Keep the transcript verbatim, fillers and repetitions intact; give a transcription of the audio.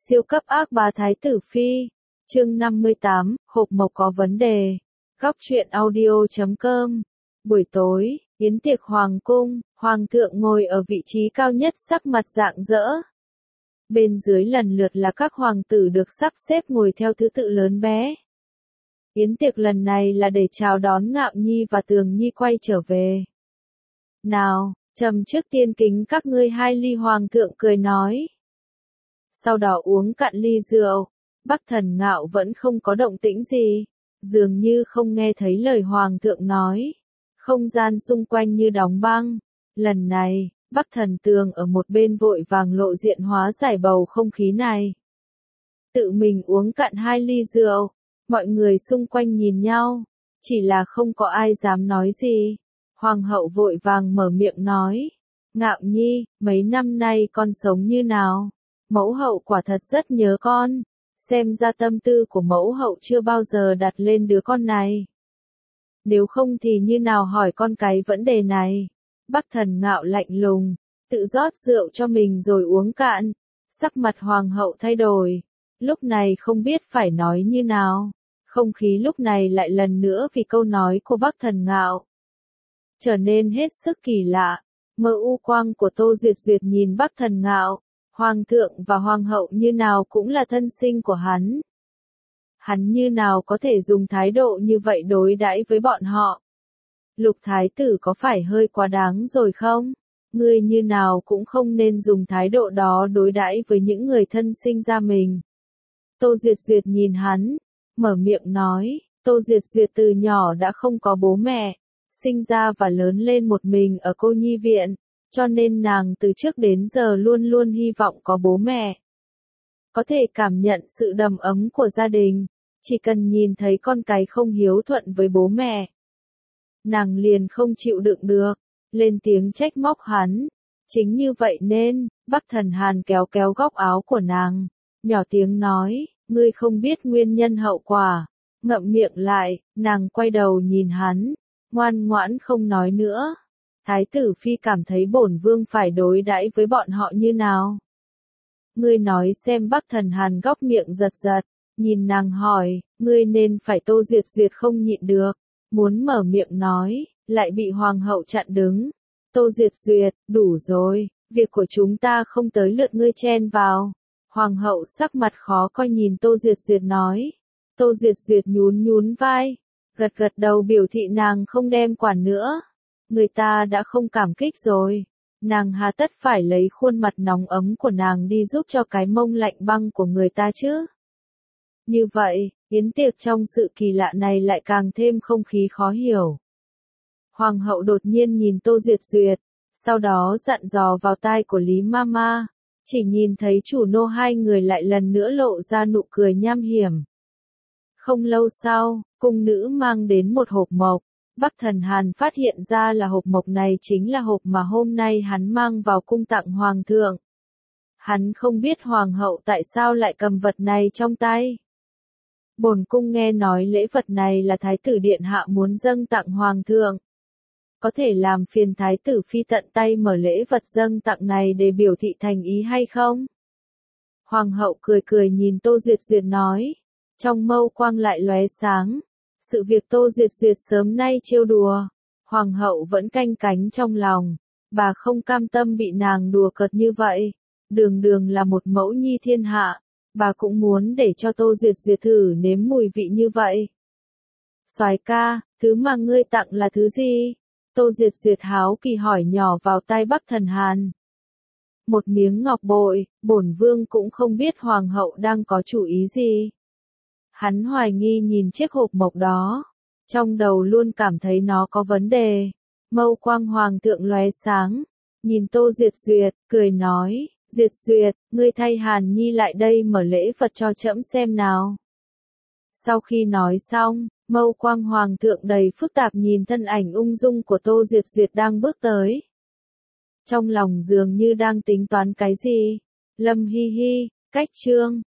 Siêu cấp ác bá Thái tử Phi. Chương năm mươi tám, hộp mộc có vấn đề. Góc truyện audio chấm com. Buổi tối, yến tiệc hoàng cung, hoàng thượng ngồi ở vị trí cao nhất, sắc mặt rạng rỡ. Bên dưới lần lượt là các hoàng tử được sắp xếp ngồi theo thứ tự lớn bé. Yến tiệc lần này là để chào đón Ngạo Nhi và Tường Nhi quay trở về. Nào, trầm trước tiên kính các ngươi hai ly, hoàng thượng cười nói. Sau đó uống cạn ly rượu, Bắc Thần Ngạo vẫn không có động tĩnh gì, dường như không nghe thấy lời hoàng thượng nói. Không gian xung quanh như đóng băng. Lần này, Bắc Thần Tường ở một bên vội vàng lộ diện hóa giải bầu không khí này. Tự mình uống cạn hai ly rượu, mọi người xung quanh nhìn nhau, chỉ là không có ai dám nói gì. Hoàng hậu vội vàng mở miệng nói, Ngạo Nhi, mấy năm nay con sống như nào? Mẫu hậu quả thật rất nhớ con, xem ra tâm tư của mẫu hậu chưa bao giờ đặt lên đứa con này. Nếu không thì như nào hỏi con cái vấn đề này? Bắc Thần Ngạo lạnh lùng, tự rót rượu cho mình rồi uống cạn. Sắc mặt hoàng hậu thay đổi, lúc này không biết phải nói như nào. Không khí lúc này lại lần nữa vì câu nói của Bắc Thần Ngạo trở nên hết sức kỳ lạ. Mơ u quang của Tô Duyệt Duyệt nhìn Bắc Thần Ngạo, hoàng thượng và hoàng hậu như nào cũng là thân sinh của hắn. Hắn như nào có thể dùng thái độ như vậy đối đãi với bọn họ? Lục thái tử có phải hơi quá đáng rồi không? Ngươi như nào cũng không nên dùng thái độ đó đối đãi với những người thân sinh ra mình. Tô Duyệt Duyệt nhìn hắn, mở miệng nói, Tô Duyệt Duyệt từ nhỏ đã không có bố mẹ, sinh ra và lớn lên một mình ở cô nhi viện, cho nên nàng từ trước đến giờ luôn luôn hy vọng có bố mẹ. Có thể cảm nhận sự đầm ấm của gia đình, chỉ cần nhìn thấy con cái không hiếu thuận với bố mẹ, nàng liền không chịu đựng được, lên tiếng trách móc hắn. Chính như vậy nên, Bắc Thần Hàn kéo kéo góc áo của nàng, nhỏ tiếng nói, ngươi không biết nguyên nhân hậu quả. Ngậm miệng lại, nàng quay đầu nhìn hắn, ngoan ngoãn không nói nữa. Thái tử Phi cảm thấy bổn vương phải đối đãi với bọn họ như nào? Ngươi nói xem. Bắc Thần Hàn góc miệng giật giật, nhìn nàng hỏi, ngươi nên phải. Tô Duyệt Duyệt không nhịn được, muốn mở miệng nói, lại bị hoàng hậu chặn đứng. Tô Duyệt Duyệt, đủ rồi, việc của chúng ta không tới lượt ngươi chen vào. Hoàng hậu sắc mặt khó coi nhìn Tô Duyệt Duyệt nói. Tô Duyệt Duyệt nhún nhún vai, gật gật đầu biểu thị nàng không đem quản nữa. Người ta đã không cảm kích rồi, nàng hà tất phải lấy khuôn mặt nóng ấm của nàng đi giúp cho cái mông lạnh băng của người ta chứ. Như vậy, yến tiệc trong sự kỳ lạ này lại càng thêm không khí khó hiểu. Hoàng hậu đột nhiên nhìn Tô Duyệt Duyệt, sau đó dặn dò vào tai của Lý Mama, chỉ nhìn thấy chủ nô hai người lại lần nữa lộ ra nụ cười nham hiểm. Không lâu sau, cung nữ mang đến một hộp mộc. Bắc Thần Hàn phát hiện ra là hộp mộc này chính là hộp mà hôm nay hắn mang vào cung tặng hoàng thượng. Hắn không biết hoàng hậu tại sao lại cầm vật này trong tay. Bổn cung nghe nói lễ vật này là thái tử điện hạ muốn dâng tặng hoàng thượng. Có thể làm phiền thái tử Phi tận tay mở lễ vật dâng tặng này để biểu thị thành ý hay không? Hoàng hậu cười cười nhìn Tô Duyệt Duyệt nói, trong mâu quang lại lóe sáng. Sự việc Tô Duyệt Duyệt sớm nay trêu đùa, hoàng hậu vẫn canh cánh trong lòng, bà không cam tâm bị nàng đùa cợt như vậy. Đường đường là một mẫu nhi thiên hạ, bà cũng muốn để cho Tô Duyệt Duyệt thử nếm mùi vị như vậy. Soái ca, thứ mà ngươi tặng là thứ gì? Tô Duyệt Duyệt háo kỳ hỏi nhỏ vào tai Bắc Thần Hàn. Một miếng ngọc bội, bổn vương cũng không biết hoàng hậu đang có chủ ý gì. Hắn hoài nghi nhìn chiếc hộp mộc đó, trong đầu luôn cảm thấy nó có vấn đề. Mâu quang hoàng thượng lóe sáng, nhìn Tô Duyệt Duyệt, cười nói, Duyệt Duyệt, ngươi thay Hàn Nhi lại đây mở lễ vật cho trẫm xem nào. Sau khi nói xong, mâu quang hoàng thượng đầy phức tạp nhìn thân ảnh ung dung của Tô Duyệt Duyệt đang bước tới. Trong lòng dường như đang tính toán cái gì. Lâm Hi Hi, cách chương.